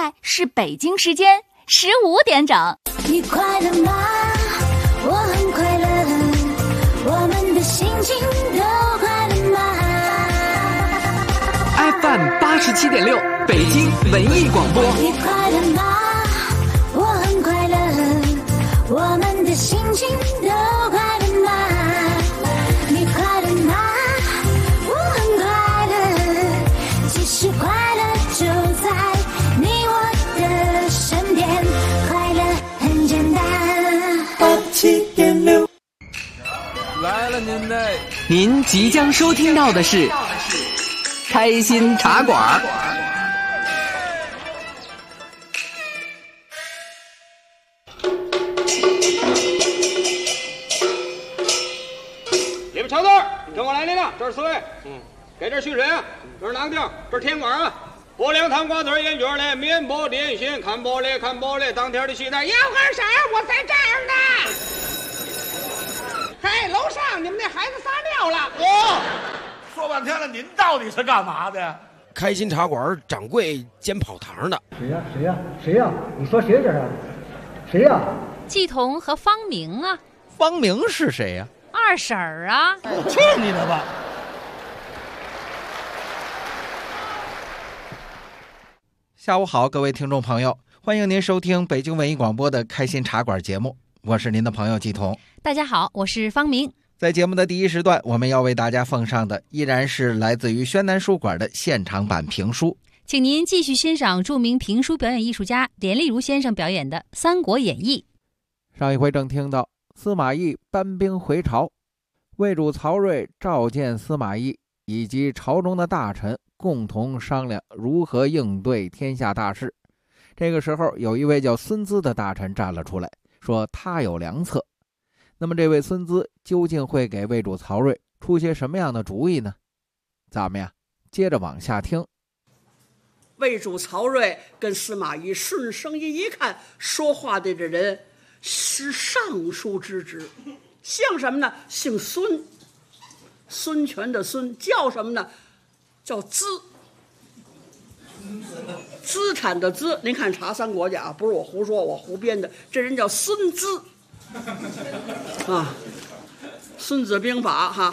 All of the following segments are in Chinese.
在是北京时间15点整。 你快乐吗？我很快乐，我们的心情都快乐吗？ FM 87.6，北京文艺广播。 你快乐吗？我很快乐，我们的心情都快乐吗？你快乐吗？我很快乐，其实快乐就在你我的身边，快乐很简单。 87.6， 来了您的。 您即将收听到的是开心茶馆。 里边长豆，跟我来领领，这是4位。给这续水啊，这是哪个地儿？这是天馆啊。薄凉汤瓜子烟卷嘞，面包点心，看玻璃看玻璃，当天的西单。要喝啥？我在这儿呢。嘿，楼上你们那孩子撒尿了。 说半天了，您到底是干嘛的？ 开心茶馆掌柜兼跑堂的。 谁呀？你说谁这是？谁呀？ 季彤和方明啊。 方明是谁呀？ 二婶儿啊。 去你的吧！ 下午好，各位听众朋友，欢迎您收听北京文艺广播的开心茶馆节目，我是您的朋友季彤。 大家好，我是方明。 在节目的第一时段，我们要为大家奉上的依然是来自于宣南书馆的现场版评书， 请您继续欣赏著名评书表演艺术家连丽如先生表演的《三国演义》。 上一回正听到司马懿搬兵回朝，魏主曹睿召见司马懿以及朝中的大臣，共同商量如何应对天下大事。这个时候有一位叫孙资的大臣站了出来，说他有良策。那么这位孙资究竟会给魏主曹睿出些什么样的主意呢？咱们呀接着往下听。 魏主曹睿跟司马懿顺声音一看，说话的这人是尚书之职，姓什么呢？姓孙，孙权的孙，叫什么呢？叫资，资产的资。您看查三国去啊，不是我胡说，我胡编的，这人叫孙资啊，《孙子兵法》哈，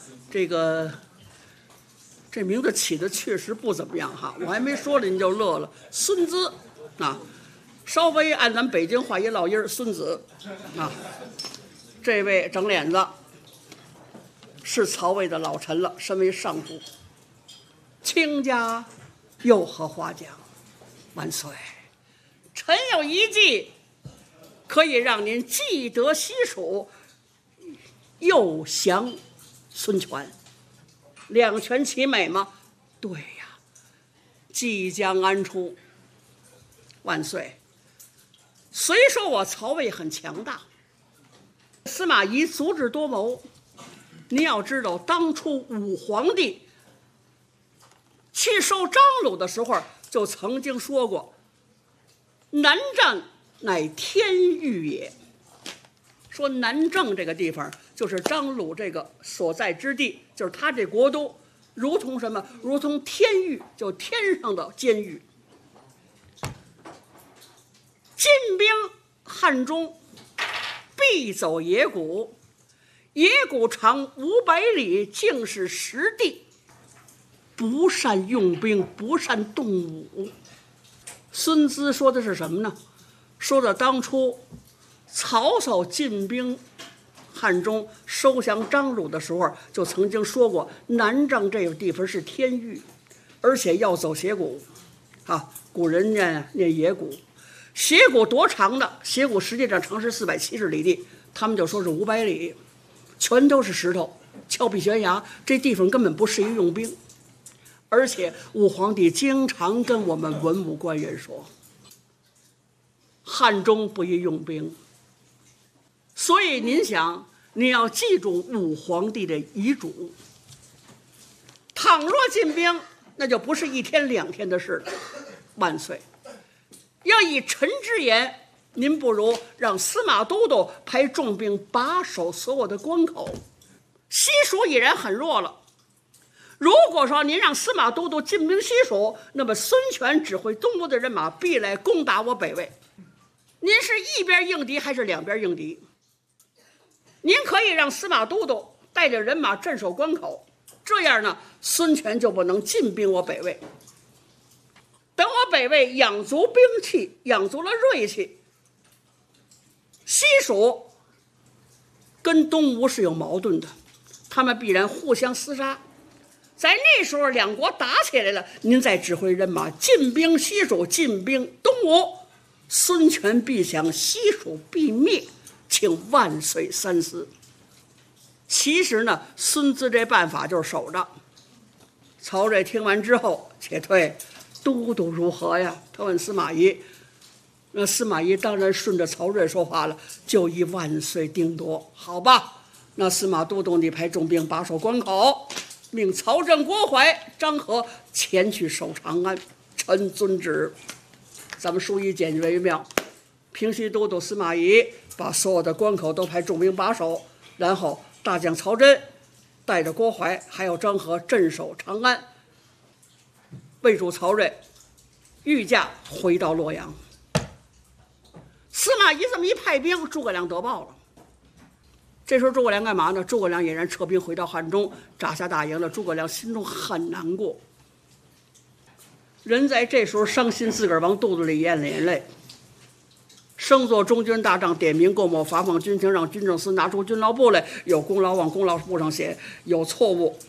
这名字起的确实不怎么样哈，我还没说了您就乐了。孙资啊，稍微按咱北京话一烙音，孙子啊，这位整脸子是曹魏的老臣了，身为尚书，卿家又何花奖？万岁！臣有一计，可以让您既得西蜀，又降孙权，两全其美吗？对呀，即将安出。万岁！虽说我曹魏很强大，司马懿足智多谋，您要知道，当初武皇帝去收张鲁的时候，就曾经说过：“南郑乃天域也。”说南郑这个地方就是张鲁这个所在之地，就是他这国都，如同什么？如同天域，就天上的监狱。进兵汉中，必走野谷，野谷长500里，竟是实地。不善用兵，不善动武。孙资说的是什么呢？说的当初曹操进兵汉中收降张鲁的时候，就曾经说过，南郑这个地方是天域，而且要走斜谷啊，古人念野谷。斜谷多长的？斜谷实际上长是470里地，他们就说是500里，全都是石头，峭壁悬崖，这地方根本不适宜用兵。而且武皇帝经常跟我们文武官员说，汉中不宜用兵。所以您想，你要记住武皇帝的遗嘱。倘若进兵，那就不是1天2天的事了。万岁！要以臣之言，您不如让司马都督派重兵把守所有的关口。西蜀已然很弱了， 如果说您让司马都督进兵西蜀，那么孙权指挥东吴的人马必来攻打我北魏。您是一边应敌还是两边应敌？您可以让司马都督带着人马镇守关口，这样呢，孙权就不能进兵我北魏。等我北魏养足兵器，养足了锐气，西蜀跟东吴是有矛盾的，他们必然互相厮杀。在那时候两国打起来了，您再指挥人马进兵西蜀，进兵东吴，孙权必想西蜀必灭，请万岁三思。其实呢，孙子这办法就是守着。曹睿听完之后，且退，都督如何呀？他问司马懿。那司马懿当然顺着曹睿说话了，就以万岁定夺。好吧，那司马都督你派重兵把守关口，命曹正、郭淮、张合前去守长安。臣遵旨。咱们书一简洁为妙。平西都督司马懿把所有的关口都派重兵把守，然后大将曹真带着郭淮还有张合镇守长安。魏主曹睿御驾回到洛阳。司马懿这么一派兵，诸葛亮得报了。这时候诸葛亮干嘛呢？诸葛亮俨然撤兵回到汉中，扎下大营了。诸葛亮心中很难过，人在这时候伤心，自个儿往肚子里咽了眼泪。生做中军大帐，点名购某，发放军情，让军政司拿出军劳簿来，有功劳往功劳簿上写，有错误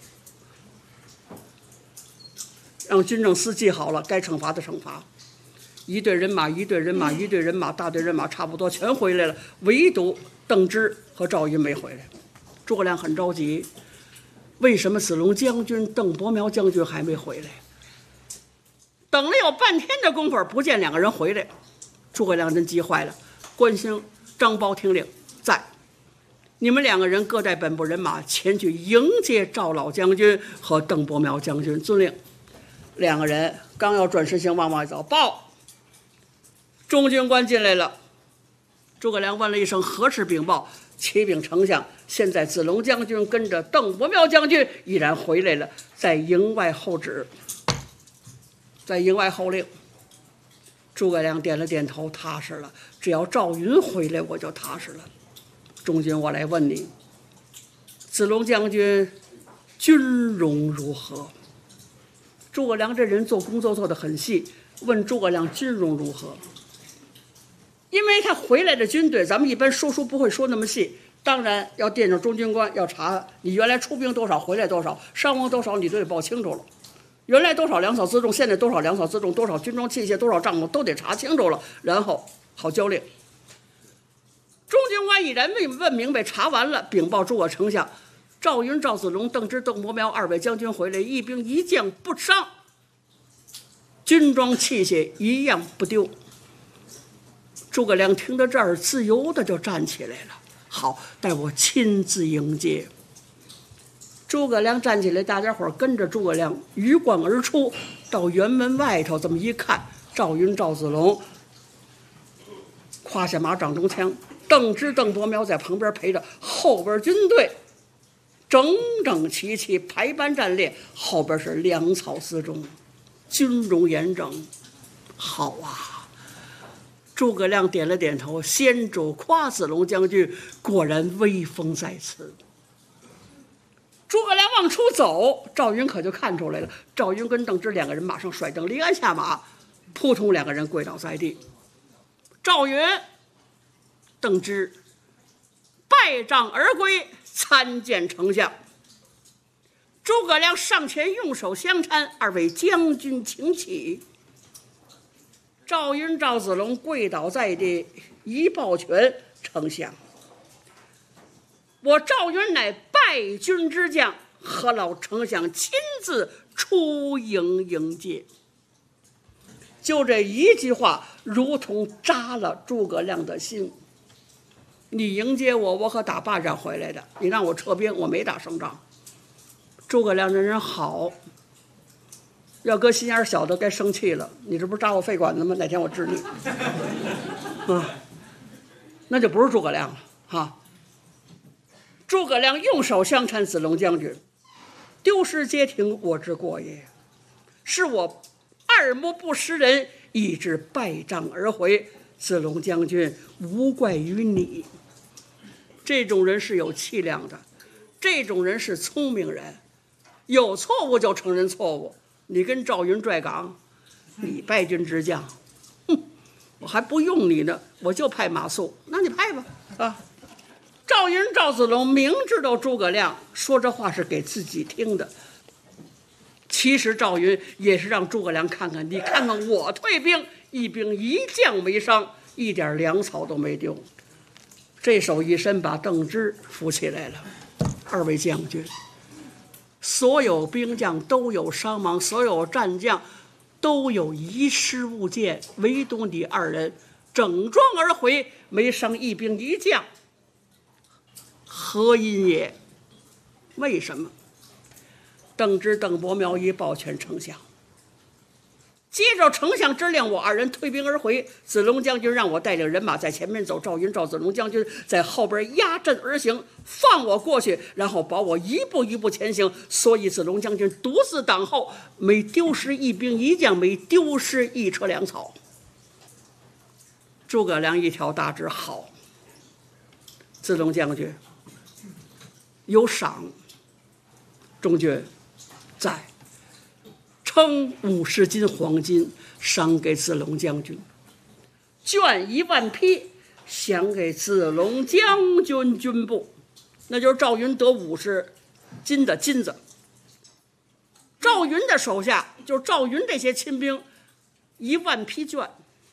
让军政司记好了，该惩罚的惩罚。一队人马，一队人马，一队人马，大队人马差不多全回来了，唯独邓芝和赵云没回来。诸葛亮很着急，为什么子龙将军、邓伯苗将军还没回来？等了有半天的功夫，不见两个人回来。诸葛亮真急坏了，关兴、张苞听令，在，你们两个人各带本部人马前去迎接赵老将军和邓伯苗将军。遵令。两个人刚要转身行往外走，报中军官进来了。诸葛亮问了一声何事禀报，启禀丞相，现在子龙将军跟着邓伯苗将军已然回来了，在营外候旨，在营外候令。诸葛亮点了点头，踏实了。只要赵云回来，我就踏实了。中军，我来问你，子龙将军军容如何？诸葛亮这人做工作做得很细，问诸葛亮军容如何？因为他回来的军队，咱们一般说书不会说那么细，当然要电着中军官，要查你原来出兵多少，回来多少，伤亡多少，你都得报清楚了。原来多少粮草辎重，现在多少粮草辎重，多少军装器械，多少帐篷，都得查清楚了，然后好交令。中军官已然问明白，查完了，禀报诸葛丞相，赵云、赵子龙、邓芝、邓伯苗二位将军回来，一兵一将不伤，军装器械一样不丢。诸葛亮听到这儿，自由的就站起来了。好，待我亲自迎接。诸葛亮站起来，大家伙跟着诸葛亮鱼贯而出，到辕门外头，这么一看，赵云、赵子龙胯下马，掌中枪，邓芝、邓伯苗在旁边陪着，后边军队整整齐齐排班站列，后边是粮草辎重，军容严整。好啊！诸葛亮点了点头，先主夸子龙将军果然威风在此。诸葛亮往出走，赵云可就看出来了。赵云跟邓芝两个人马上甩蹬离鞍下马，扑通两个人跪倒在地。赵云、邓芝拜帐而归，参见丞相。诸葛亮上前用手相搀，二位将军请起。赵云、赵子龙跪倒在地，一抱拳，丞相，我赵云乃败军之将，何老丞相亲自出营迎接。就这一句话，如同扎了诸葛亮的心。你迎接我，我可打败仗回来的，你让我撤兵，我没打胜仗。诸葛亮这人好，要搁心眼小的该生气了。你这不是扎我肺管子吗？哪天我治你那就不是诸葛亮了哈。诸葛亮用手相搀子龙将军， 丢失街亭，我之过也。是我二目不识人，以致败仗而回。子龙将军，无怪于你。这种人是有气量的，这种人是聪明人，有错误就承认错误。你跟赵云拽岗，你败军之将，我还不用你呢，我就派马谡，那你派吧啊！赵云、赵子龙明知道诸葛亮说这话是给自己听的，其实赵云也是让诸葛亮看看，你看看我退兵，一兵一将没伤，一点粮草都没丢。这手一伸，把邓芝扶起来了。二位将军，所有兵将都有伤亡，所有战将都有遗失物件，唯独你二人整装而回，没伤一兵一将，何因也？为什么？邓芝、邓伯苗一抱拳丞相，接着丞相之令，我二人退兵而回。子龙将军让我带领人马在前面走，赵云、赵子龙将军在后边压阵而行，放我过去，然后保我一步一步前行。所以子龙将军独自挡后，没丢失一兵一将，没丢失一车粮草。诸葛亮一条大指，好，子龙将军有赏，中军在。称50斤黄金赏给子龙将军，卷1万匹赏给子龙将军军部，那就是赵云得50斤的金子。赵云的手下就是赵云这些亲兵1万匹卷。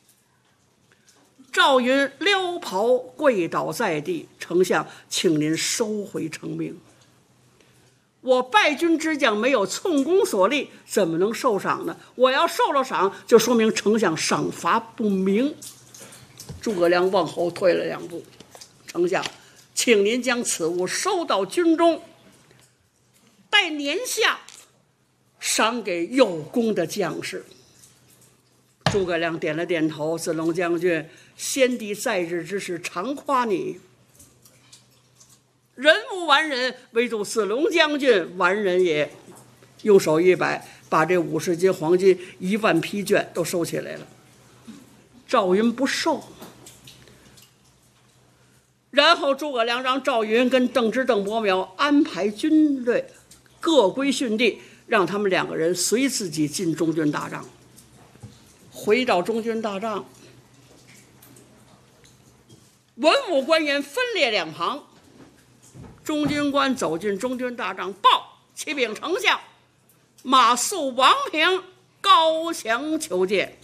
赵云撩袍跪倒在地，丞相，请您收回成命。我败军之将没有寸功所立，怎么能受赏呢？我要受了赏，就说明丞相赏罚不明。诸葛亮往后退了2步，丞相，请您将此物收到军中，待年下赏给有功的将士。诸葛亮点了点头，子龙将军，先帝在日之时常夸你。人无完人，唯独子龙将军完人也。用手一摆，把这50斤黄金、1万匹卷都收起来了。赵云不受，然后诸葛亮让赵云跟邓芝、邓伯苗安排军队各归训地，让他们2个人随自己进中军大帐。回到中军大帐，文武官员分列2旁。中军官走进中军大帐，报启禀丞相，马谡、王平高墙求见。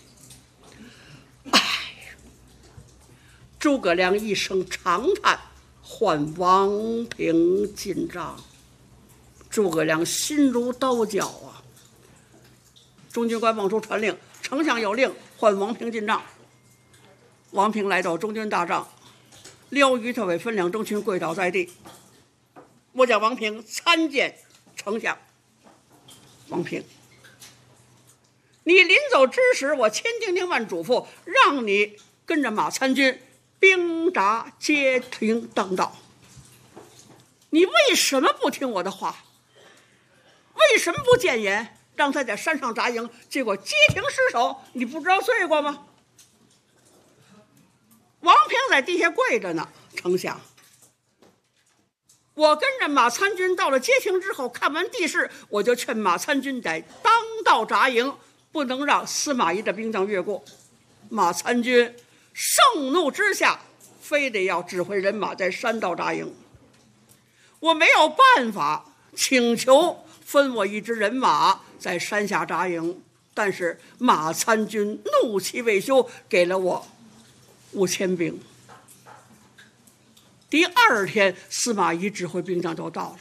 诸葛亮一声长叹，唤王平进帐。诸葛亮心如刀绞啊！中军官往出传令，丞相有令，唤王平进帐。王平来到中军大帐，撩于特委分2中群，跪倒在地。我叫王平参见丞相。王平，你临走之时，我千叮咛万嘱咐，让你跟着马参军兵闸街亭当道。你为什么不听我的话？为什么不谏言，让他在山上扎营？结果街亭失守，你不知道罪过吗？王平在地下跪着呢，丞相。我跟着马参军到了街亭之后，看完地势，我就劝马参军得当道扎营，不能让司马懿的兵将越过。马参军盛怒之下，非得要指挥人马在山道扎营。我没有办法，请求分我一支人马在山下扎营，但是马参军怒气未休，给了我5000兵。第2天，司马懿指挥兵将就到了。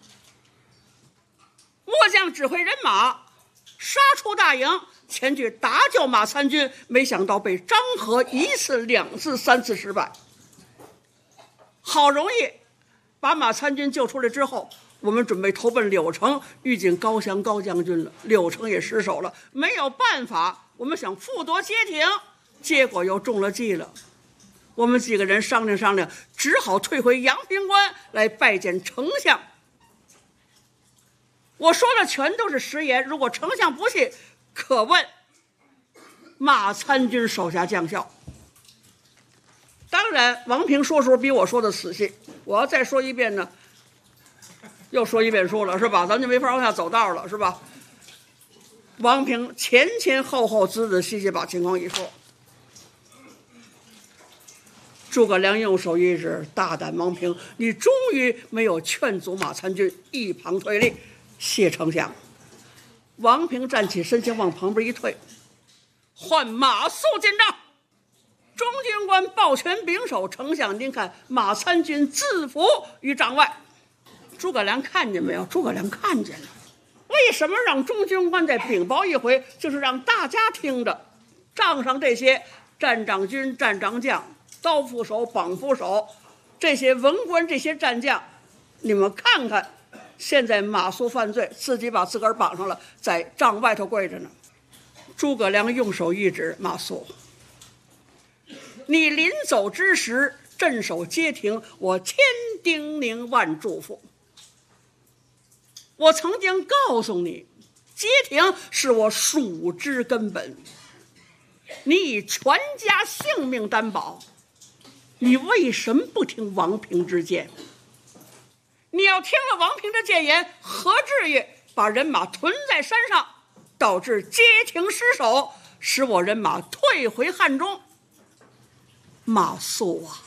末将指挥人马杀出大营，前去打救马参军，没想到被张合1次、2次、3次失败。好容易把马参军救出来之后，我们准备投奔柳城，遇见高翔高将军了，柳城也失守了，没有办法，我们想复夺街亭，结果又中了计了。我们几个人商量商量，只好退回阳平关来拜见丞相。 我说的全都是实言，如果丞相不信，可问马参军手下将校。当然，王平说书比我说的仔细。我要再说一遍呢，又说一遍书了，是吧？咱就没法往下走道了，是吧？王平前前后后仔仔细细把情况一说。诸葛亮用手一指，大胆王平，你终于没有劝阻马参军，一旁退立，谢丞相。王平站起身形，往旁边一退，唤马谡进帐。中军官抱拳秉手，丞相您看，马参军自服于帐外。诸葛亮看见没有？诸葛亮看见了。为什么让中军官再禀报一回？就是让大家听着，帐上这些站长军、站长将、刀斧手、绑斧手，这些文官、这些战将，你们看看，现在马谡犯罪，自己把自个儿绑上了，在帐外头跪着呢。诸葛亮用手一指，马谡，你临走之时镇守街亭，我千叮咛万嘱咐。我曾经告诉你，街亭是我蜀之根本，你以全家性命担保，你为什么不听王平之谏？你要听了王平的谏言，何至于把人马屯在山上，导致街亭失守，使我人马退回汉中？马谡啊，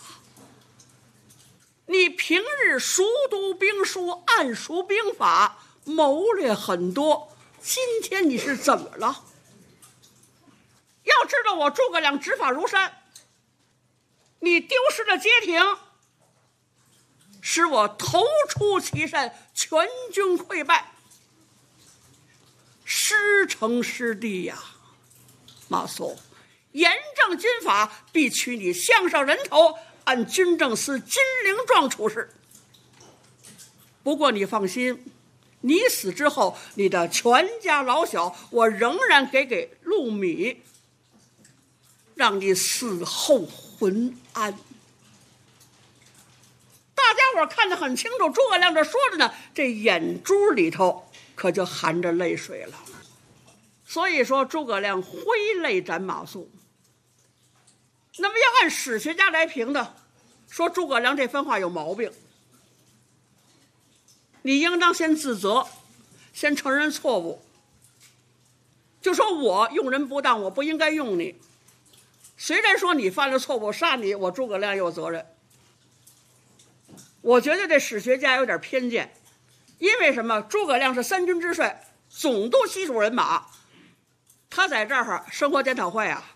你平日熟读兵书，暗熟兵法，谋略很多，今天你是怎么了？要知道我诸葛亮执法如山，你丢失了街亭，使我头出祁山，全军溃败，失城失地呀！马谡，严正军法，必取你项上人头，按军政司金陵状处事。不过你放心，你死之后，你的全家老小，我仍然给禄米，让你死后浑安。大家伙看得很清楚，诸葛亮这说着呢，这眼珠里头可就含着泪水了。所以说，诸葛亮挥泪斩马谡。那么要按史学家来评的，说诸葛亮这番话有毛病。你应当先自责，先承认错误，就说我用人不当，我不应该用你。虽然说你犯了错误，杀你，我诸葛亮有责任。我觉得这史学家有点偏见，因为什么？诸葛亮是三军之帅，总督西蜀人马，他在这儿生活检讨会啊，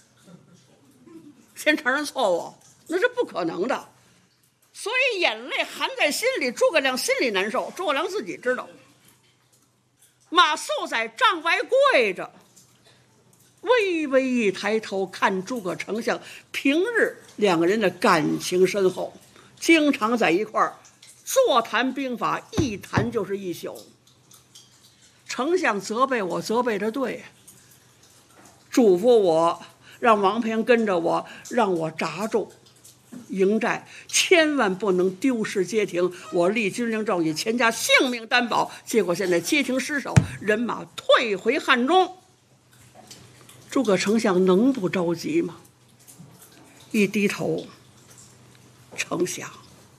先承认错误，那是不可能的。所以眼泪含在心里，诸葛亮心里难受，诸葛亮自己知道。马谡在帐外跪着，微微一抬头看诸葛丞相，平日两个人的感情深厚，经常在一块儿座谈兵法，一谈就是一宿。丞相责备我，责备着对，嘱咐我让王平跟着我，让我扎住营寨，千万不能丢失街亭。我立军令状，以全家性命担保，结果现在街亭失守，人马退回汉中。诸葛丞相能不着急吗？一低头，丞相，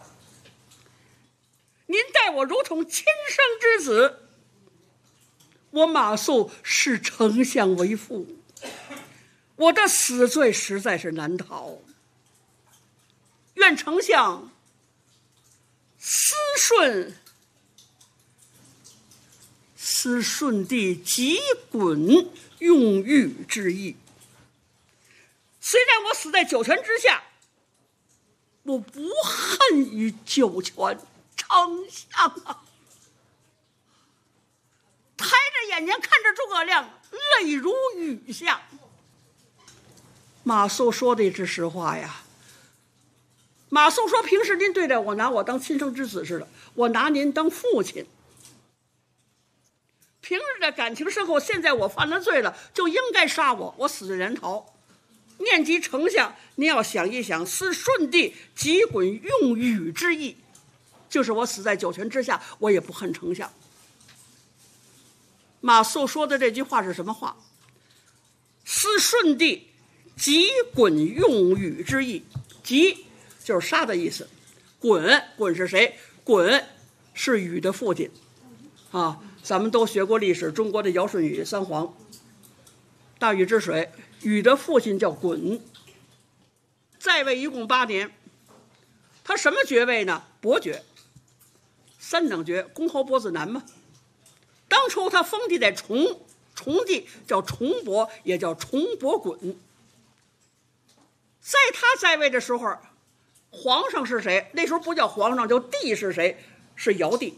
您待我如同亲生之子，我马谡视丞相为父，我的死罪实在是难逃。愿丞相思顺帝急滚用欲之意。虽然我死在九泉之下，我不恨于九泉。丞相啊，抬着眼睛看着诸葛亮，泪如雨下。马谡说的是实话呀。马谡说，平时您对待我，拿我当亲生之子似的，我拿您当父亲。平日的感情深厚，现在我犯了罪了，就应该杀我，我死罪难逃。念及丞相，您要想一想，思顺帝急滚用禹之意，就是我死在九泉之下，我也不恨丞相。 马谡说的这句话是什么话？思舜帝及鲧用禹之意，及就是杀的意思，鲧是谁？鲧是禹的父亲啊，咱们都学过历史，中国的尧舜禹三皇，大禹治水，禹的父亲叫鲧，在位一共8年。他什么爵位呢？伯爵，3等爵，公侯伯子男嘛。当初他封地在崇地，叫崇伯，也叫崇伯鲧。在他在位的时候，皇上是谁？那时候不叫皇上，叫帝是谁？是尧帝。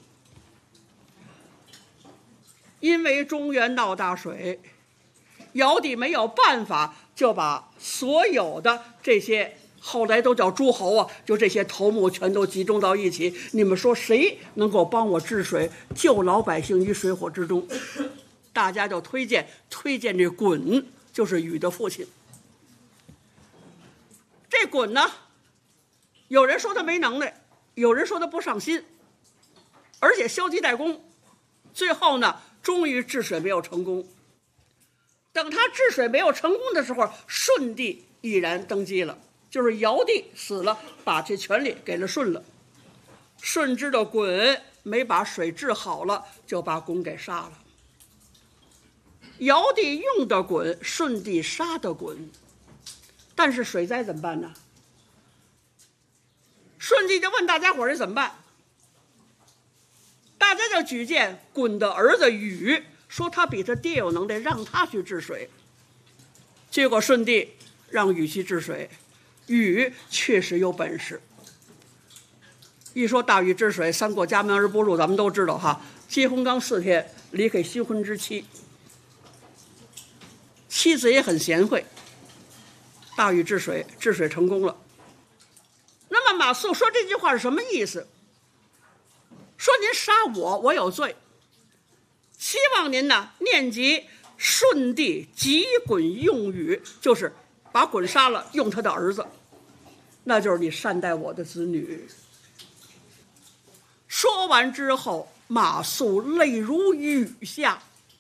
因为中原闹大水，尧帝没有办法，就把所有的这些后来都叫诸侯啊，就这些头目全都集中到一起。你们说谁能够帮我治水，救老百姓于水火之中？大家就推荐这鲧，就是禹的父亲。这鲧呢，有人说他没能耐，有人说他不上心，而且消极怠工，最后呢，终于治水没有成功。等他治水没有成功的时候，舜帝毅然登基了，就是尧帝死了，把这权力给了舜了。舜知道鲧没把水治好了，就把鲧给杀了。尧帝用的鲧，舜帝杀的鲧。但是水灾怎么办呢？舜帝就问大家伙儿怎么办？大家就举荐鲧的儿子禹，说他比他爹有能耐，让他去治水。结果舜帝让禹去治水，禹确实有本事。一说大禹治水，三过家门而不入，咱们都知道哈。结婚刚4天，离开新婚之妻，妻子也很贤惠。大禹治水成功了。那么马谡说这句话是什么意思？说您杀我，我有罪，希望您呢念及舜帝及鲧用禹，就是把鲧杀了，用他的儿子，那就是你善待我的子女。说完之后，马谡泪如雨下。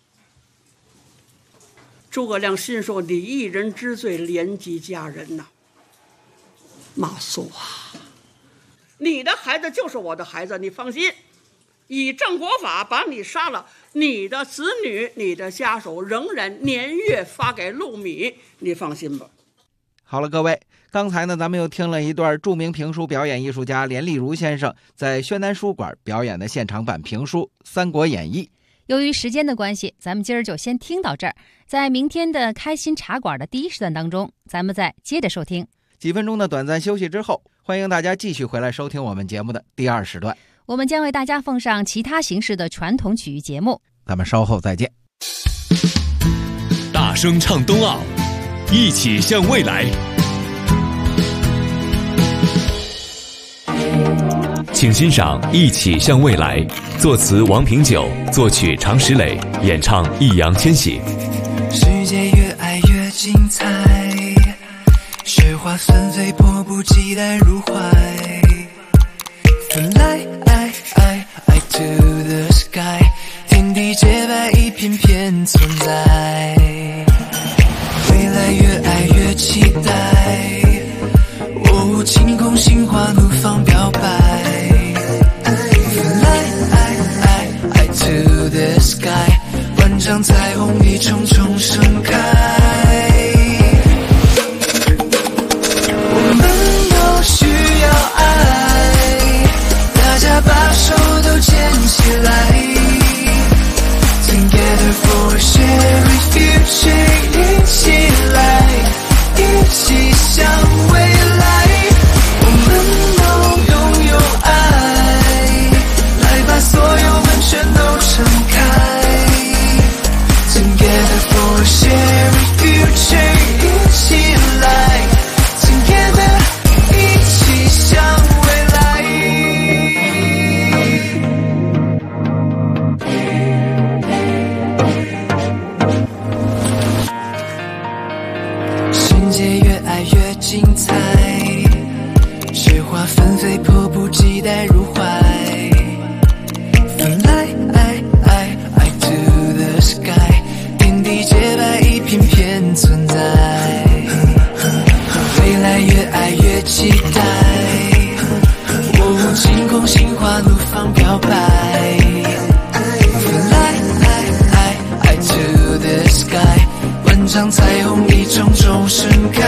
诸葛亮心说：“你一人之罪，连及家人呐。”马谡啊，你的孩子就是我的孩子，你放心，以正国法把你杀了，你的子女、你的家属仍然年月发给陆米，你放心吧。 好了，各位，刚才呢，咱们又听了一段著名评书表演艺术家连丽如先生在宣南书馆表演的现场版评书《三国演义》。 由于时间的关系，咱们今儿就先听到这儿。在明天的开心茶馆的第1时段当中，咱们再接着收听。 几分钟的短暂休息之后，欢迎大家继续回来收听我们节目的第2时段。 我们将为大家奉上其他形式的传统曲艺节目。 咱们稍后再见。 大声唱冬奥，一起向未来。请欣赏《一起向未来》，作词王平久，作曲常石磊，演唱易烊千玺。 世界越爱越精彩，雪花纷飞，迫不及待入怀。Fly to the sky， 天地洁白，一片片存在。未来越爱越期待，哦，晴空心花怒放表白。Fly to the sky， 万丈彩虹一重重盛开。我们都需要爱，大家把手都牵起来。Together for a shared future， 一起来，一起向未来。我们都拥有爱，来把所有温泉都撑开。Together for a shared future， 一起来 Together， 一起向未来。世界越爱越精彩，雪花纷飞，迫不及待入怀。Fly to the sky， 爱越期待，我惊空心花怒放表白。Fly to the sky， 万丈彩虹一种种盛开。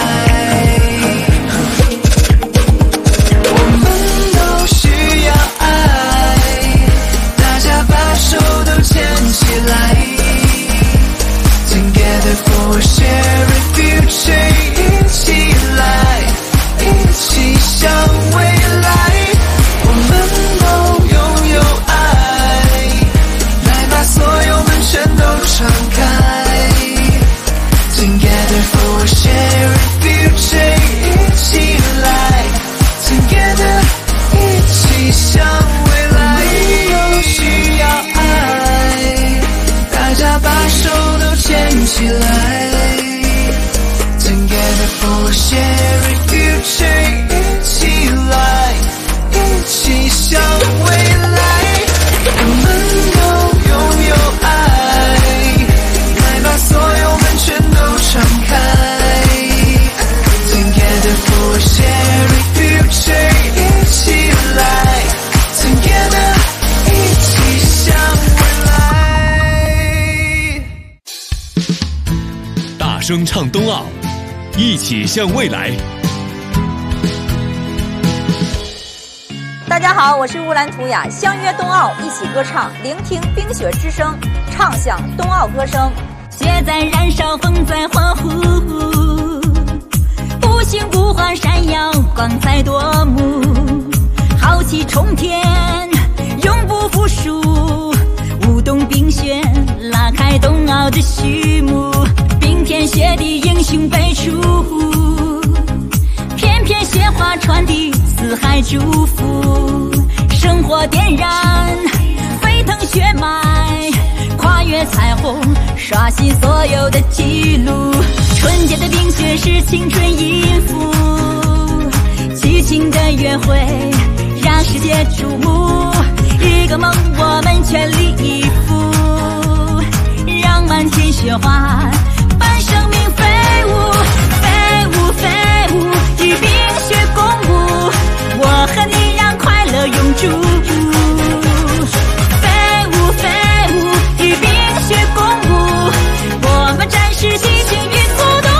我们都需要爱，大家把手都牵起来。Together for a shared future， 一起来，一起向未来。我们都拥有爱，来把所有门全都敞开。Together for a shared future， 一起来 ，Together 一起向未来。都需要爱，大家把手都牵起来。Together for a shared future， 一起来，一起向未来。我们都拥有爱，来把所有门全都敞开。Together for a shared future， 一起来 ，Together 一起向未来。 大声唱冬奥，一起向未来。 大家好，我是乌兰图雅，相约冬奥，一起歌唱，聆听冰雪之声，唱响冬奥歌声。 雪在燃烧，风在欢呼，五星五环闪耀，光彩夺目，豪气冲天，永不服输。舞动冰雪，拉开冬奥的序幕，冰天雪地，英雄辈出，片片雪花传递四海祝福，生活点燃沸腾血脉，跨越彩虹，刷新所有的记录。纯洁的冰雪是青春音符，激情的约会让世界瞩目。一个梦，我们全力以赴，让满天雪花伴生命飞舞，飞舞飞舞，与冰雪共舞。我和你让快乐永驻。飞舞飞舞，与冰雪共舞，我们展示激情与速度。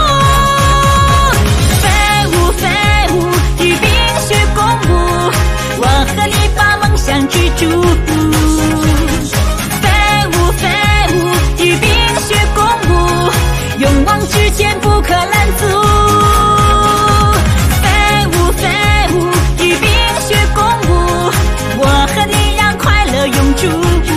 飞舞飞舞，与冰雪共舞，我和你把梦想追逐。飞舞飞舞，与冰雪共舞，勇往直前不可拦阻。飞舞飞舞，与冰雪共舞，我和你让快乐永驻。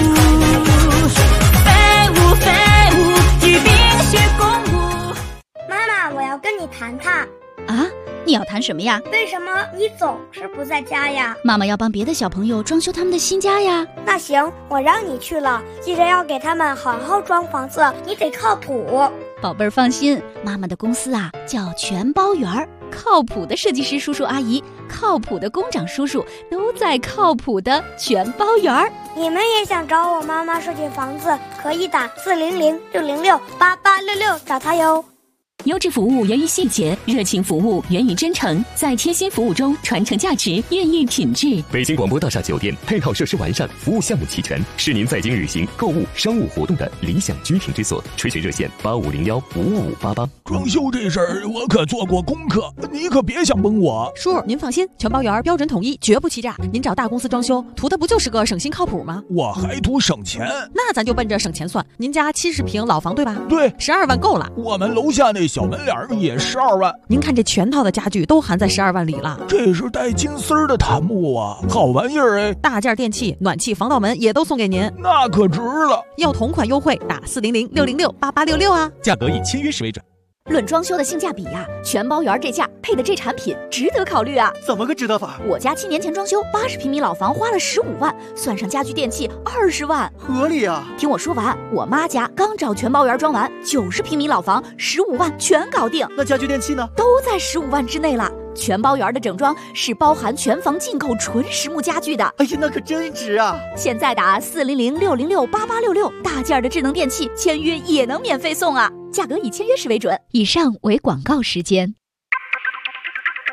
飞舞飞舞，与冰雪共舞。 妈妈，我要跟你谈谈。 啊，你要谈什么呀？ 为什么你总是不在家呀？ 妈妈要帮别的小朋友装修他们的新家呀。 那行，我让你去了，记着要给他们好好装房子，你得靠谱。 宝贝儿放心，妈妈的公司啊叫全包园儿，靠谱的设计师叔叔阿姨，靠谱的工长叔叔都在靠谱的全包园儿。 你们也想找我妈妈设计房子，可以打400-606-8866找她哟。 优质服务源于细节，热情服务源于真诚，在贴心服务中传承价值，孕育品质。 北京广播大厦酒店配套设施完善，服务项目齐全，是您在京旅行、购物、商务活动的理想居停之所。垂询热线8501-55588。 装修这事儿我可做过功课，你可别想蒙我。 叔，您放心，全包园标准统一，绝不欺诈。您找大公司装修，图的不就是个省心靠谱吗？ 我还图省钱， 那咱就奔着省钱算。您家70平老房对吧？ 对 ，12万够了。 我们楼下那小门脸也12万。 您看这全套的家具都含在12万里了。 这是带金丝儿的檀木啊，好玩意儿哎！ 大件电器、暖气、防盗门也都送给您， 那可值了。 要同款优惠，打400-606-8866啊， 价格以签约时为准。 论装修的性价比呀，全包园这价配的这产品值得考虑啊！ 怎么个值得法？ 我家7年前装修80平米老房花了15万，算上家具电器20万， 合理啊！ 听我说完，我妈家刚找全包园装完，90平米老房15万全搞定。 那家具电器呢？ 都在15万之内了。全包园的整装是包含全房进口纯实木家具的。 哎呀，那可真值啊！ 现在打400-606-8866，大件的智能电器签约也能免费送啊！价格以签约时为准。以上为广告时间。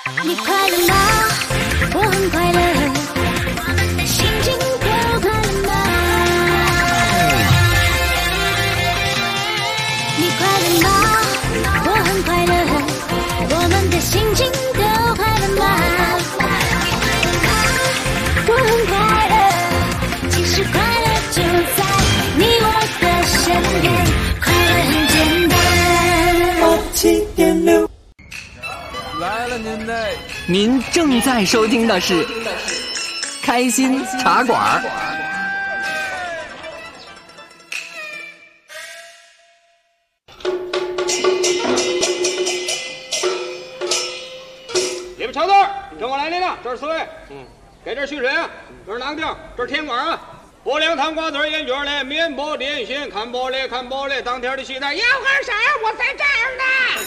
你快乐吗？我很快乐，我们的心情都快乐吗？你快乐吗？我很快乐，我们的心情都快乐吗？我很快乐，其实快乐就在你我的身边，快乐很简单。87.6 来了您嘞！ 您正在收听的是开心茶馆。 你们瞧这儿，跟我来领了，这是4位。给这续水啊，这是囊丁，这是甜瓜啊。薄凉糖瓜子烟卷嘞，面包点心，看玻璃看玻璃，当天的西单，要喝啥我在这儿呢。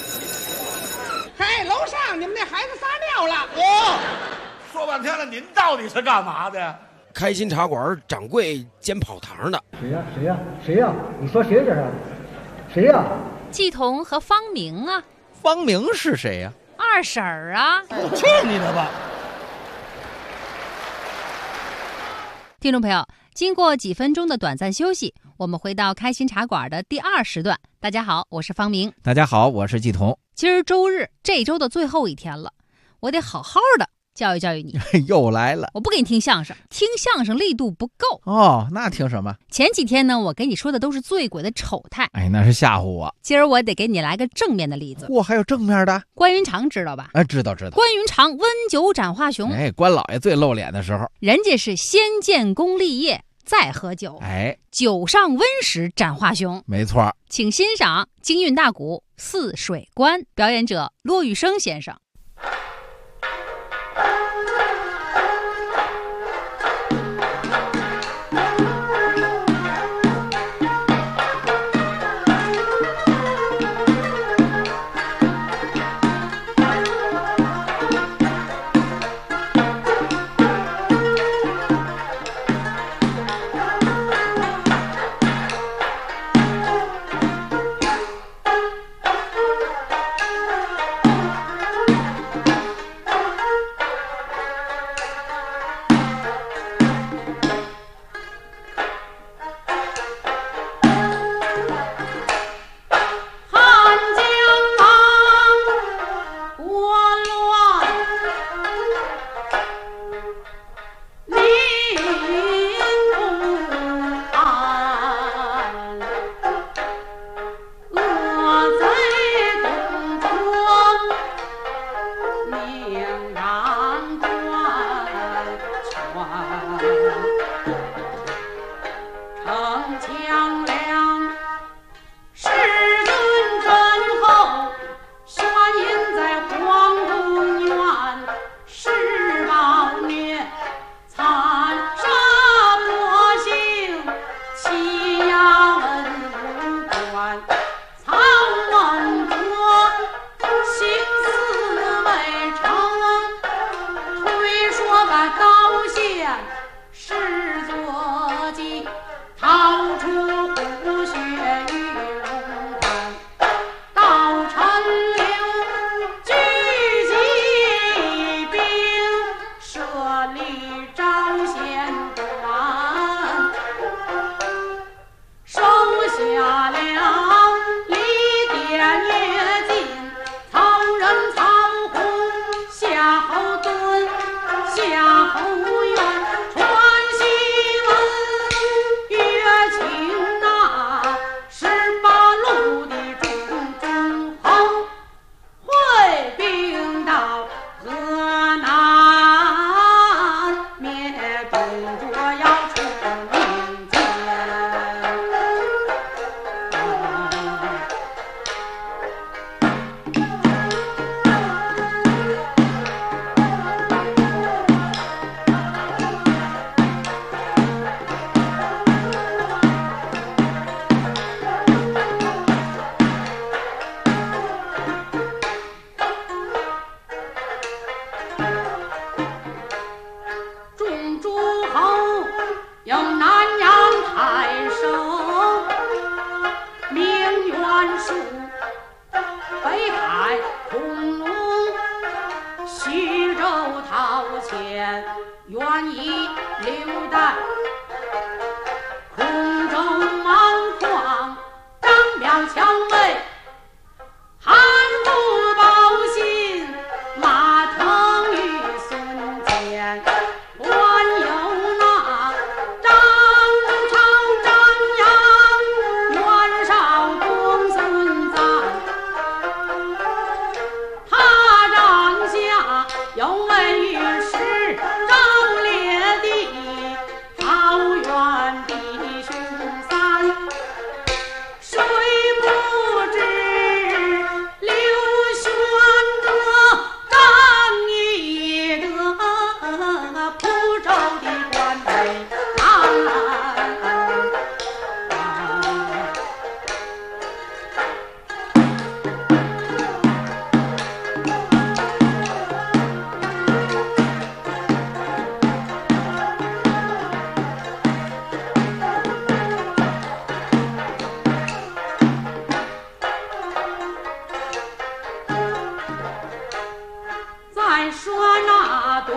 嘿，楼上你们那孩子撒尿了。 说半天了，您到底是干嘛的？ 开心茶馆掌柜兼跑堂的。 谁呀？谁呀？谁呀？你说谁这是？谁呀？ 季彤和方明啊。 方明是谁呀？ 二婶儿啊。 去你的吧！ 听众朋友，经过几分钟的短暂休息，我们回到开心茶馆的第2时段。大家好，我是方明。 大家好，我是季彤。 今儿周日，这周的最后一天了，我得好好的教育教育你。 又来了， 我不给你听相声，听相声力度不够。 哦，那听什么？ 前几天呢，我给你说的都是醉鬼的丑态。 哎，那是吓唬我。 今儿我得给你来个正面的例子。 还有正面的？ 关云长知道吧？ 知道。 关云长温酒斩华雄。 关老爷最露脸的时候， 人家是先建功立业，再喝酒。酒上温时斩华雄。 没错。 请欣赏京韵大鼓《泗水关》，表演者骆玉生先生。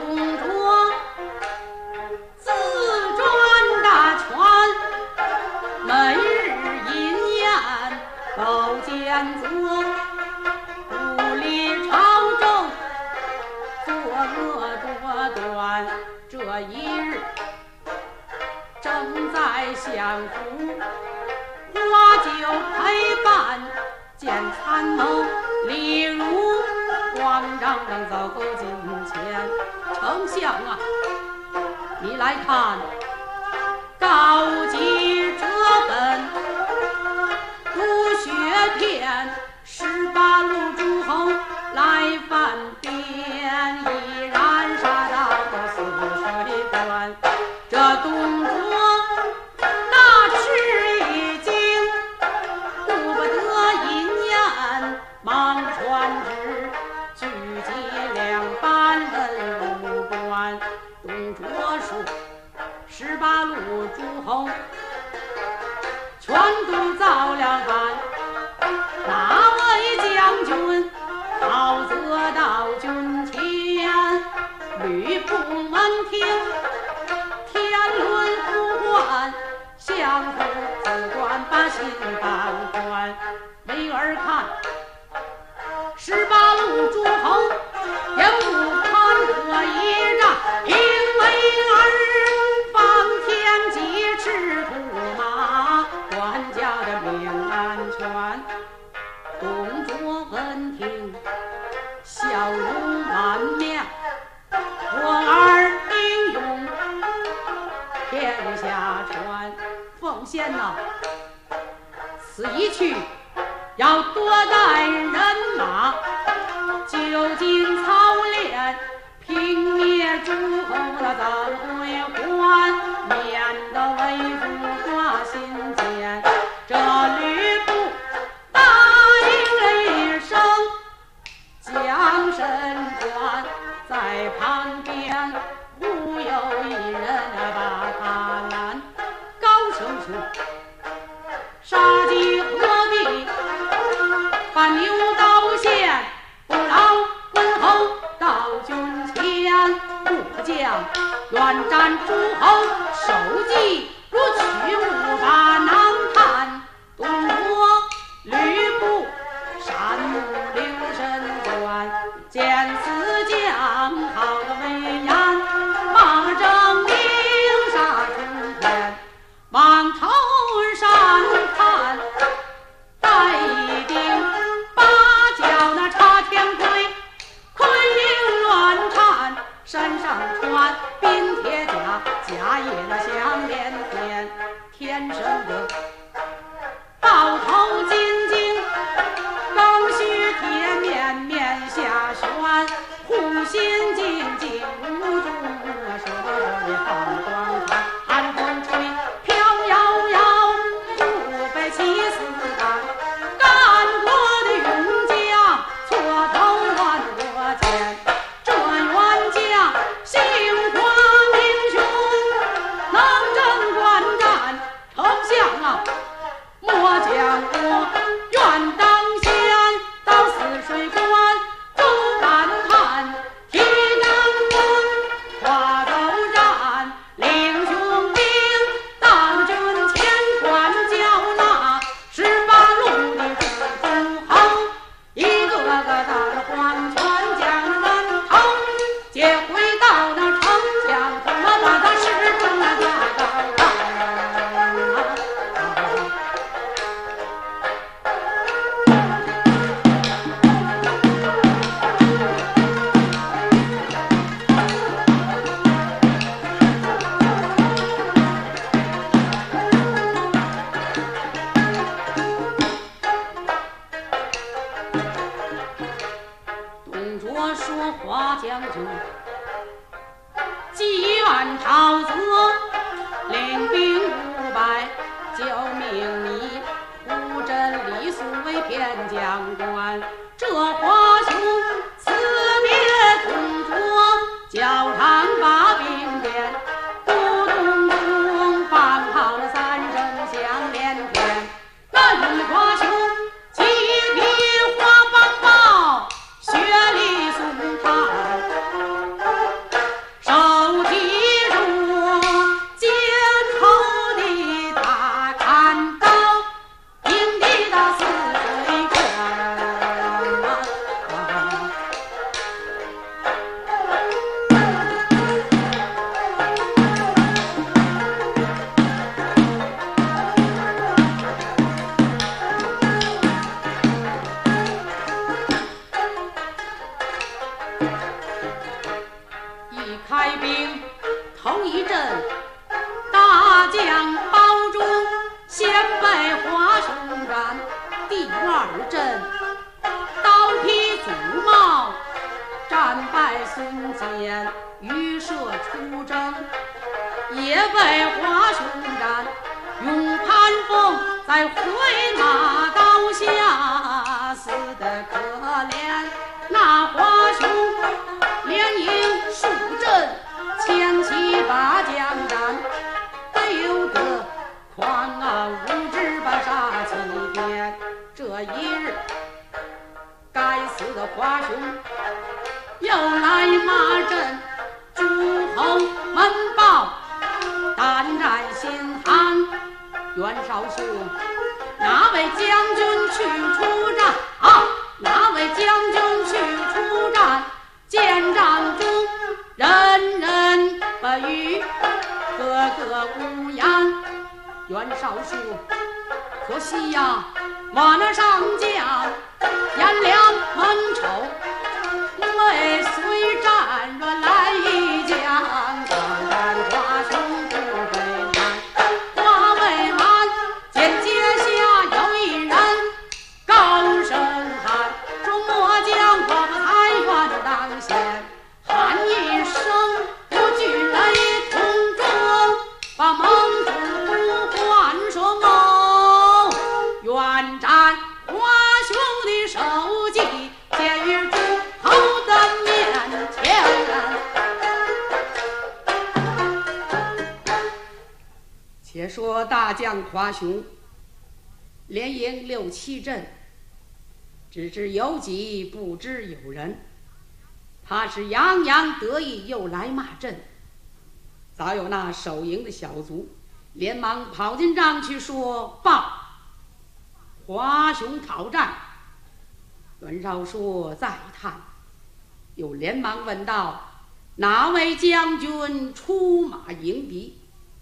董卓自转大权，每日饮宴高见责，不理朝政，作恶多端。这一日正在相府，花酒陪伴，见参谋李儒慌张张走近前。丞相啊，你来看，告急折本，朱学天18路诸侯来犯边，已然杀到泗水关。这董卓大吃一惊，顾不得饮宴，忙传旨聚集两班文武官。董卓说：18路诸侯全都造了反，哪位将军好责到军前？吕布闻听，天伦互换，相互自管，把心放宽。为儿看18路诸侯也不堪可一战，凭为儿方天几尺土马，管家的命安全。董卓闻听，笑容满面，我儿英勇天下传。奉先呐，此一去要多带人马，就近操练，平灭诸侯的怎会还？免得为父挂心间。这吕布答应了一声，将身转，在旁边忽有一人把他拦。高声说：杀鸡何必把牛刀线，不劳文侯到军前。末将愿战诸侯，手计如取物把囊探。董卓、吕布山木留神观，见此将好的威严，马正鸣杀冲天，往头上看，带一顶八角那插天盔，盔缨乱颤，身上穿镔铁甲，甲也那响连天，天生的豹头金睛，刚须铁面，面下旋，护心镜镜无中，手里放光看，寒风吹飘摇摇，不被气死干。干国的勇将错头万国间，这员将姓华名雄，能征惯战。丞相啊，末将我愿当先到泗水关，周反叛，提纲棍，跨走战，领雄兵当军前，管教那18路的诸侯，一个个当皇权将人头，接回到那丞相府，把他使中那下高高。董卓说：华将军既愿朝责，领兵500，就命你布阵李肃为偏将官。这华雄辞别董卓，教堂把兵变，鼓咚咚放炮了3声响连天。那女华雄骑匹花邦豹，雪里送炭， 一阵，大将包中先被华雄斩。第二阵，刀劈祖茂，战败孙坚，预设出征，也被华雄斩。用潘凤在回马刀下，死得可怜。那华雄连营数阵，千骑把将战，丢得狂傲无知把杀气颠。这一日，该死的华雄又来马阵，诸侯门报，胆战心寒。袁绍说：“哪位将军去出战？哪位将军去出战？”见仗中人人不语，个个无言。袁绍说：“可惜呀，我那上将颜良很丑，为虽战乱来一将，但华雄不为难。华为难，见阶下有一人高声喊，说末将我不才愿当先，喊一声有巨雷空中，把盟主唤说某愿斩华雄的首级，见于诸侯的面前。且说大将华雄连营6、7阵，只知有己不知有人，他是洋洋得意又来骂阵。早有那守营的小卒连忙跑进帐去说：“报，华雄讨战。”袁绍说：“再探。”又连忙问道：“哪位将军出马迎敌？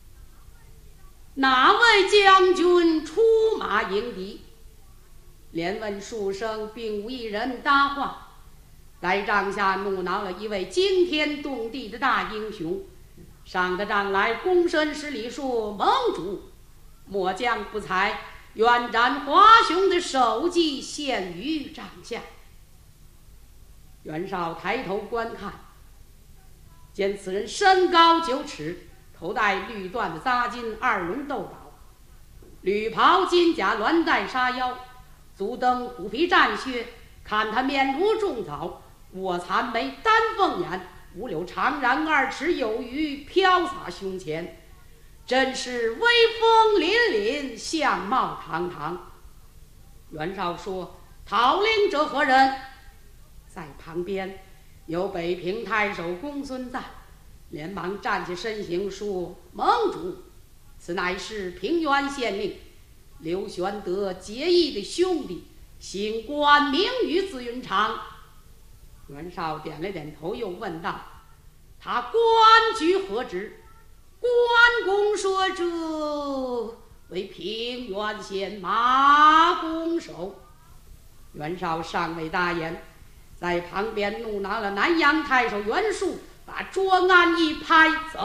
哪位将军出马迎敌？”连问数声，并无一人答话。在帐下怒恼了一位惊天动地的大英雄，上得帐来，躬身施礼说：“盟主，末将不才，愿斩华雄的首级，献于帐下。”袁绍抬头观看，见此人身高9尺，头戴绿缎的扎金2龙斗宝，绿袍金甲鸾带纱腰，足蹬虎皮战靴。看他面如重枣，卧蚕眉，丹凤眼，五柳长髯，2尺有余，飘洒胸前，真是威风凛凛，相貌堂堂。袁绍说：“讨令者何人？”在旁边有北平太守公孙瓒，连忙站起身形说：“盟主，此乃是平原县令刘玄德结义的兄弟，姓关，名羽，字云长。”袁绍点了点头，又问道：“他官居何职？”关公说：“这为平原县马弓手。”袁绍尚未答言，在旁边怒恼了南阳太守袁术，把桌案一拍：“走！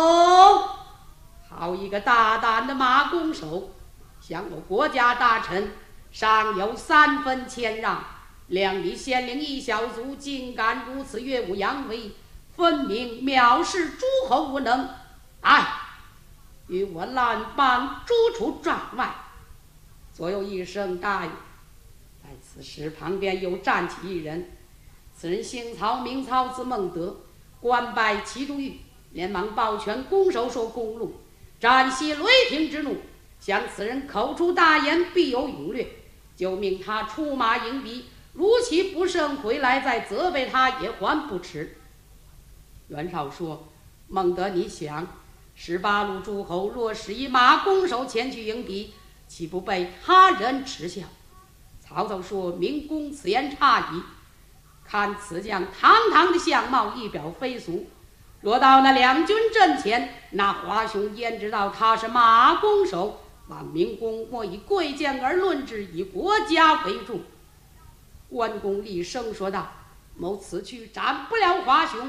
好一个大胆的马弓手，向我国家大臣尚有3分谦让，谅你县令一小卒，竟敢如此耀武扬威，分明藐视诸侯无能！来，与我拦帮逐出帐外。”左右一声答应。在此时，旁边又站起一人，此人姓曹，名操，字孟德，官拜骑都尉，连忙抱拳拱手说：“公路，暂息雷霆之怒，向此人口出大言，必有勇略，就命他出马迎敌，如其不胜回来，再责备他也还不迟。”袁绍说：“孟德，你想，18路诸侯若使一马弓手前去迎敌，岂不被他人耻笑？”曹操说：“明公此言差矣，看此将堂堂的相貌，一表非俗，若到那两军阵前，那华雄焉知道他是马弓手？望明公莫以贵贱而论之，以国家为重。”关公厉声说道：“某此去斩不了华雄，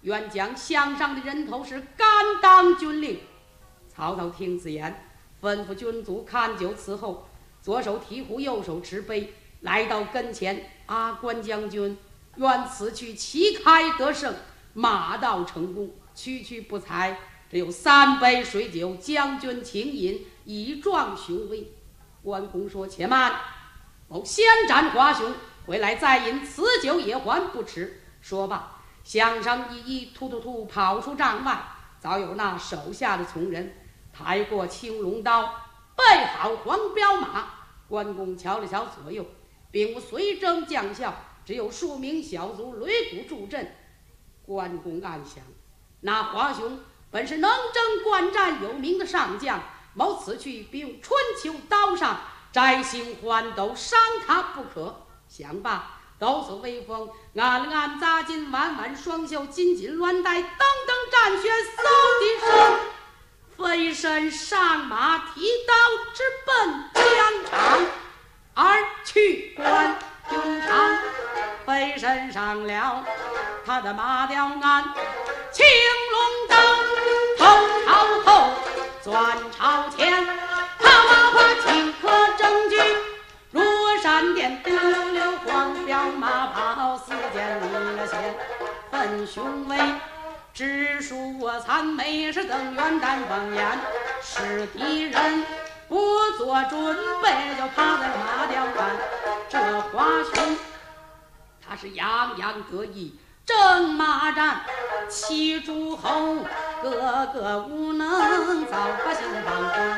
愿将项上的人头是敢当军令。曹操听此言，吩咐军卒看酒伺候，左手提壶，右手持杯，来到跟前。阿关将军，愿此去旗开得胜，马到成功，区区不才，只有3杯水酒，将军请饮，以壮雄威。关公说：“且慢，某先斩华雄，回来再饮此酒也还不迟。”说罢，项上一突跑出帐外，早有那手下的从人抬过青龙刀，备好黄骠马。关公瞧了瞧左右，并无随征将校，只有数名小卒擂鼓助阵。关公暗想，那华雄本是能征惯战有名的上将，某此去必用春秋刀上摘星换斗，伤他不可。想罢，抖擞威风，按了按扎金，挽挽双袖，金锦鸾带，登登战靴，嗖的声，飞身上马，提刀直奔疆场而去。关云长飞身上了他的马吊鞍，青龙刀头朝后，钻朝前，啪啪顷刻争举，如闪电，溜溜黄骠马跑，四溅离了线，分雄威。直属我残美是等元旦放眼，是敌人不做准备就趴在了马吊杆。这华雄他是洋洋得意，正马战七诸侯，个个无能，早把心放光。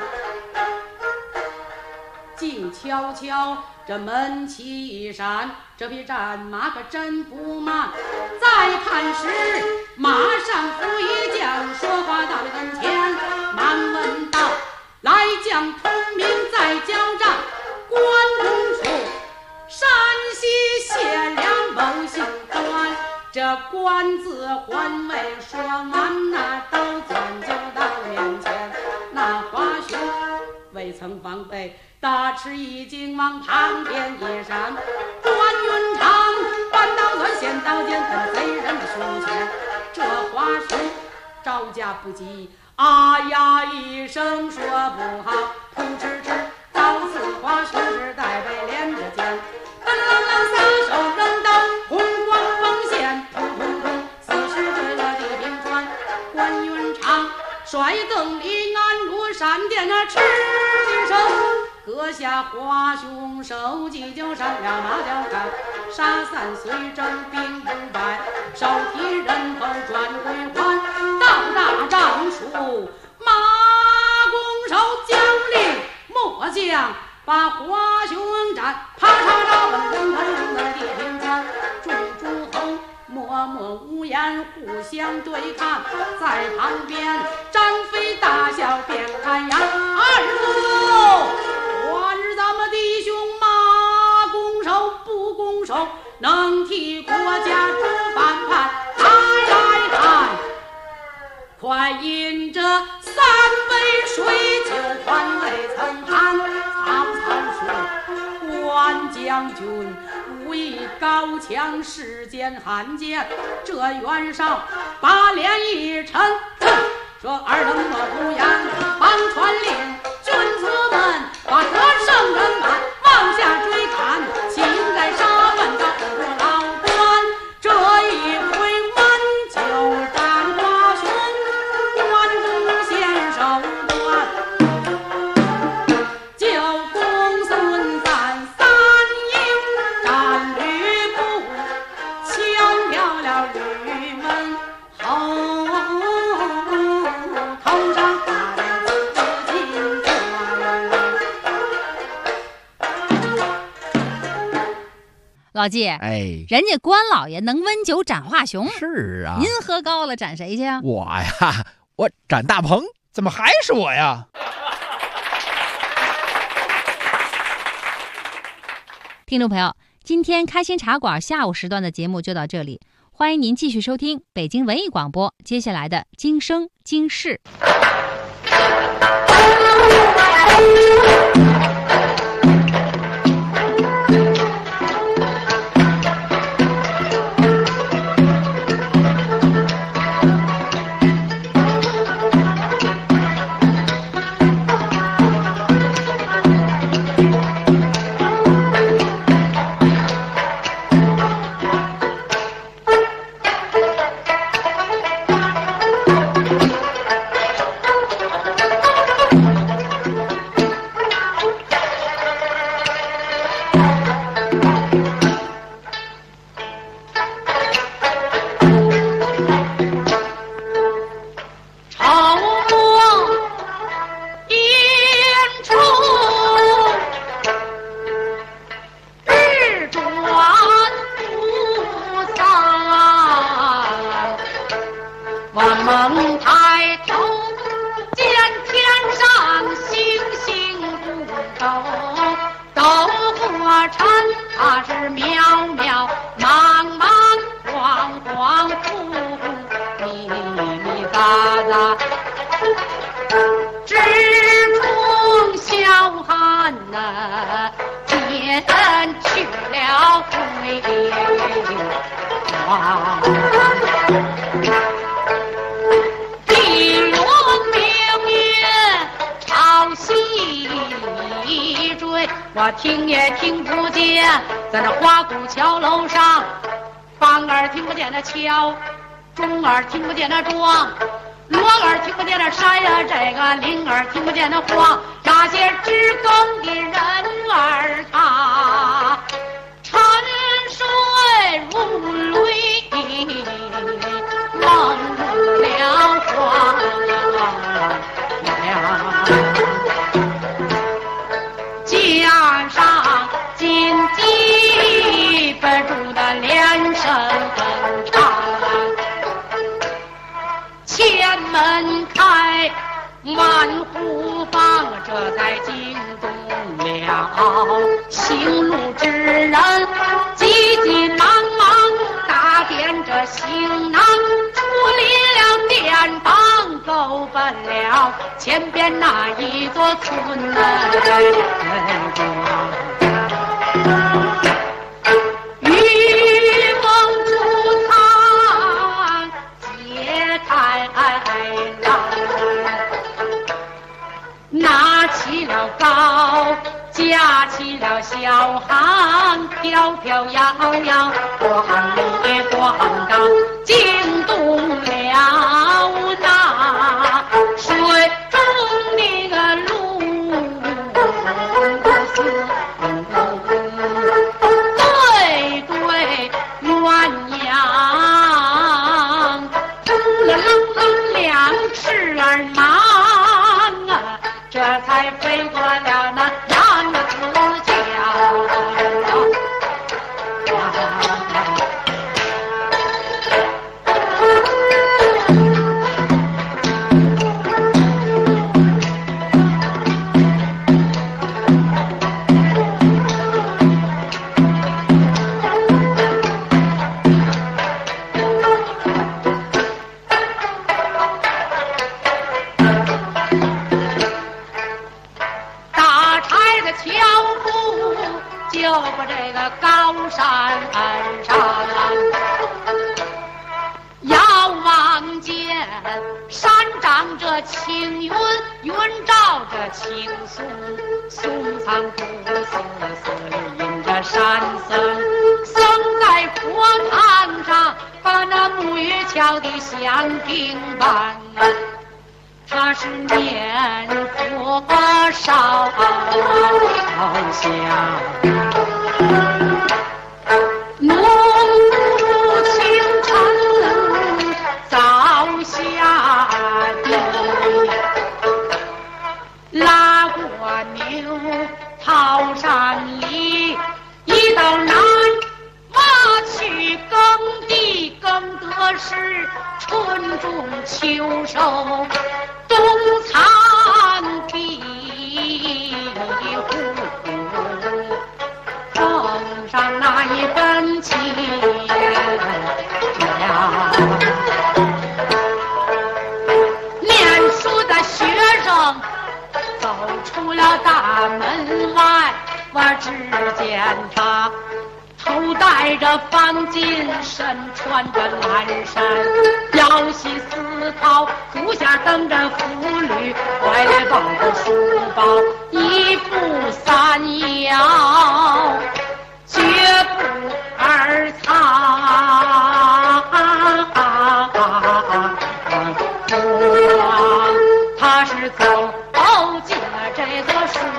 静悄悄，这门旗一闪，这匹战马可真不慢。再看时，马上伏一将，说话到了跟前，忙问道：“来将同名再交战。”关公说：“山西谢良某姓关，这关字还未说完，那刀钻就到面前。那华雄未曾防备，大吃一惊，往旁边一闪。关云长搬刀断，现刀剑，跟贼人的胸前。这华雄招架不及，啊呀一声说不好，扑哧哧，刀刺华雄是带背连着肩。当啷啷撒手扔刀，红光锋线，扑通通，四十坠落地平川。关云长甩更离鞍如闪电，那嗤的声，割下华雄手，即就上了马吊杆。杀散随征兵不败，少提人头转归还。到大仗书马弓手将令，末将把华雄斩，啪嚓嚓把人头扔在地平川。众诸侯默默无言，互相对看，在旁边张飞大笑，便看呀，昨日咱们弟兄马弓手不弓手，能替国家主反叛。来看，快饮这3杯水酒，还未曾酣。曹操说：“关将军武艺高强，世间罕见。这袁绍把脸一沉，说尔等若不言，方传令军卒们把得胜人马往下追赶，请在沙门高过老关。这一回满就斩华雄，关公先手段，就公孙瓒3营战吕布，敲掉了吕文侯。”头上打亮紫金老季， 哎， 人家关老爷能温酒斩华雄， 是啊， 您喝高了斩谁去啊？ 我呀，我斩大鹏， 怎么还是我呀？ 听众朋友，今天开心茶馆下午时段的节目就到这里，欢迎您继续收听北京文艺广播接下来的今生今世。 我猛抬头，见天上星星不斗，斗过尘，它是渺渺茫茫，恍恍惚惚，迷迷杂杂，只冲小寒呐，见去了辉煌。地龙明月朝西追，我听也听不见，在那花鼓桥楼上，梆儿听不见那敲，钟儿听不见那撞，锣儿听不见那筛呀，这个铃儿听不见那晃，那些知更的人儿他沉睡如雷，梦入了荒凉，加上金鸡本住的连声唱，前门开万户房，这才惊动了行路之人，急急忙忙打点着行囊，出离了店房，够奔了前边那一座村雨风出仓，解开浪，拿起了篙，架起了小航，飘飘摇摇，咣里咣当，惊动了那水中那个路丝，对对鸳鸯，两翅儿忙啊，这才飞过了那南子桥。就把这个高山上，遥望见山长着青云，云罩着青松，松藏不松的寺引着山僧，僧在佛堂上把那木鱼敲的响叮当，他是念佛烧香，农夫清晨早下地，拉过牛套上犁，一到南马去耕地，耕得是春种秋收，冬藏壁虎，奉上那一份情呀。念书的学生走出了大门外，我只见他头戴着方巾，身穿着蓝衫，腰系丝绦，足下蹬着妇履，怀里抱着书包，一步三摇，绝不二藏。他是走进了这个书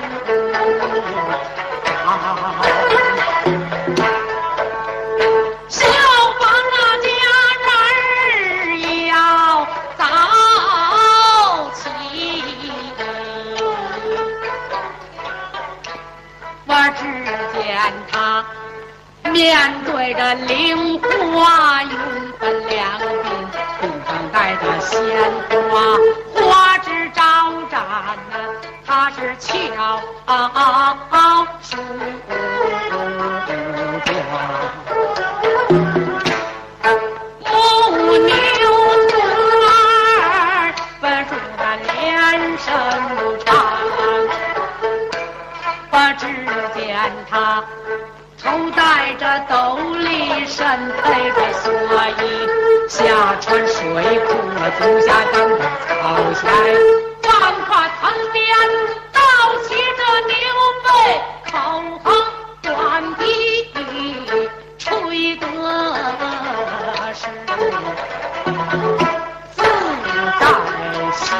小房家人要早起，我只见他面对着菱花云分两鬓，鬓上戴着鲜花，花枝招展呐，它是俏梳妆。母牛犊儿本住的连身长，只见他头戴着斗笠，身配着蓑衣，下穿水裤，足下蹬着草鞋，放胯藤边倒骑着牛背，口哼短笛吹得是自带喜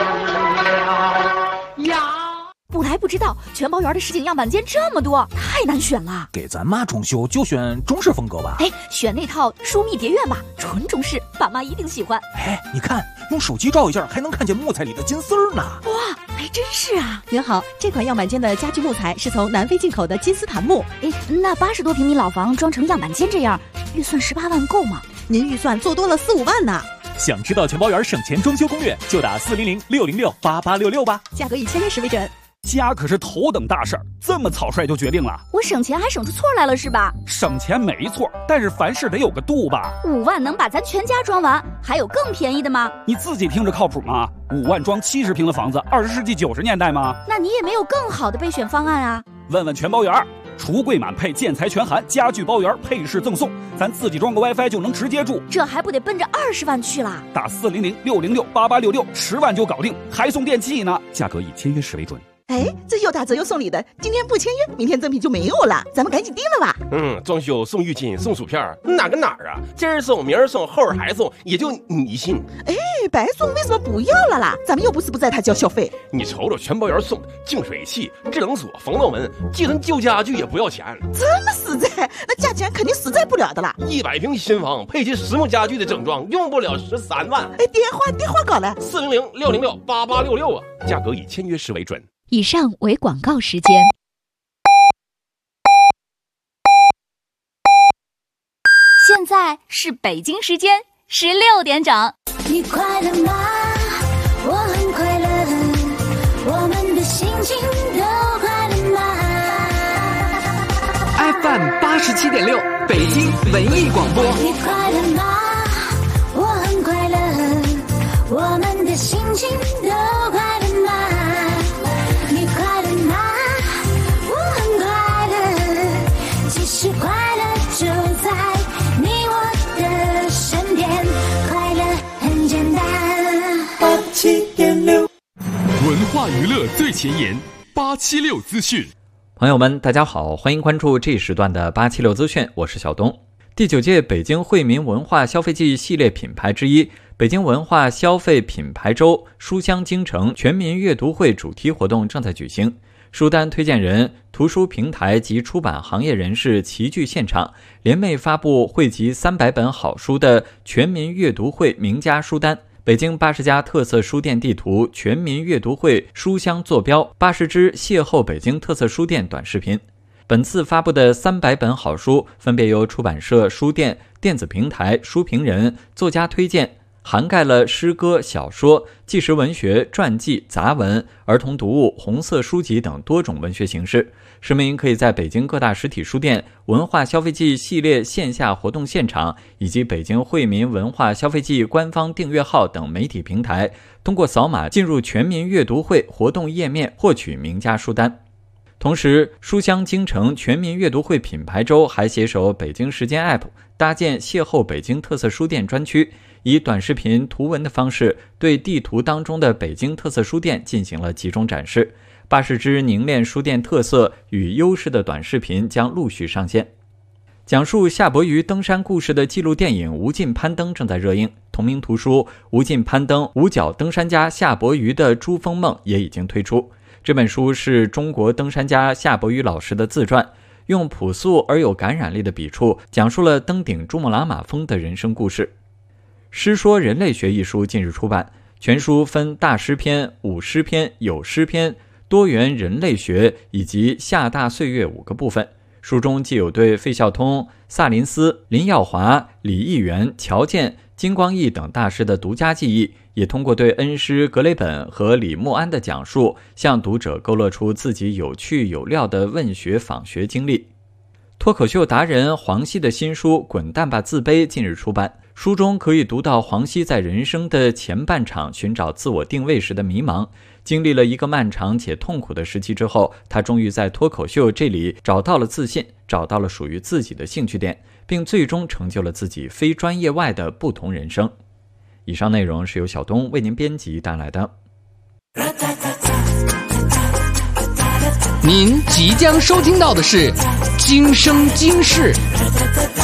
呀。 不来不知道，全包园的实景样板间这么多，太难选了。 给咱妈装修就选中式风格吧。 哎，选那套疏密蝶院吧，纯中式，爸妈一定喜欢。 哎，你看，用手机照一下，还能看见木材里的金丝儿呢。 哇，还真是啊！ 您好，这款样板间的家具木材是从南非进口的金丝檀木。 哎，那80多平米老房装成样板间这样，预算18万够吗？ 您预算做多了4、5万呢。 想知道全包园省钱装修攻略，就打400-606-8866吧。 价格以签约时为准。 家可是头等大事儿，这么草率就决定了？ 我省钱还省出错来了是吧？ 省钱没错，但是凡事得有个度吧。 5万能把咱全家装完，还有更便宜的吗？ 你自己听着靠谱吗？5万装70平的房子，20世纪90年代吗？ 那你也没有更好的备选方案啊？ 问问全包园，橱柜满配，建材全含，家具包圆，配饰赠送，咱自己装个 WiFi 就能直接住， 这还不得奔着20万去啦？ 打400-606-8866，10万就搞定，还送电器呢。价格以签约时为准。 哎，这又打折又送礼的，今天不签约，明天赠品就没有了，咱们赶紧订了吧。 装修送浴巾送薯片，哪跟哪儿啊？今儿送明儿送后儿还送，也就你信。 哎，白送为什么不要了啦？咱们又不是不在他交小费。 你瞅瞅全包园送的净水器、制冷锁、防盗门，寄存旧家具也不要钱。 这么实在，那价钱肯定实在不了的啦。 100平新房配齐实木家具的整装，用不了13万。 哎，电话搞来 400-606-8866啊，价格以签约时为准。 以上为广告时间。 现在是北京时间16点整。 你快乐吗？我很快乐，我们的心情都快乐吗 ？FM 87.6，北京文艺广播。 你快乐吗？我很快乐，我们的心情都快乐吗？其实快乐就在你我的身边，快乐很简单。87.6， 文化娱乐最前沿，876资讯。 朋友们，大家好，欢迎关注这时段的876资讯，我是小东。第9届北京惠民文化消费季系列品牌之一，北京文化消费品牌周书香京城全民阅读会主题活动正在举行。书单推荐人、图书平台及出版行业人士齐聚现场，联袂发布汇集300本好书的全民阅读会名家书单，北京80家特色书店地图全民阅读会书香坐标，80支邂逅北京特色书店短视频。本次发布的300本好书分别由出版社、书店、电子平台、书评人、作家推荐，涵盖了诗歌、小说、纪实文学、传记、杂文、儿童读物、红色书籍等多种文学形式。市民可以在北京各大实体书店、文化消费季系列线下活动现场以及北京惠民文化消费季官方订阅号等媒体平台，通过扫码进入全民阅读会活动页面获取名家书单。同时，书香京城全民阅读会品牌周还携手北京时间 App 搭建邂逅北京特色书店专区，以短视频图文的方式对地图当中的北京特色书店进行了集中展示。80支凝练书店特色与优势的短视频将陆续上线。讲述夏伯渝登山故事的纪录电影《无尽攀登》正在热映，同名图书《无尽攀登：五角登山家夏伯渝的珠峰梦》也已经推出。这本书是中国登山家夏伯渝老师的自传，用朴素而有感染力的笔触，讲述了登顶珠穆朗玛峰的人生故事。诗说人类学一书近日出版，全书分大诗篇、五诗篇、有诗篇、多元人类学以及夏大岁月5个部分。书中既有对费孝通、萨林斯、林耀华、李义元、乔健、 金光义等大师的独家技艺，也通过对恩师格雷本和李默安的讲述，向读者勾勒出自己有趣有料的问学访学经历。脱口秀达人黄西的新书《滚蛋吧自卑》近日出版，书中可以读到黄西在人生的前半场寻找自我定位时的迷茫，经历了一个漫长且痛苦的时期之后，他终于在脱口秀这里找到了自信，找到了属于自己的兴趣点，并最终成就了自己非专业外的不同人生。以上内容是由小东为您编辑带来的。 您即将收听到的是《今生今世》。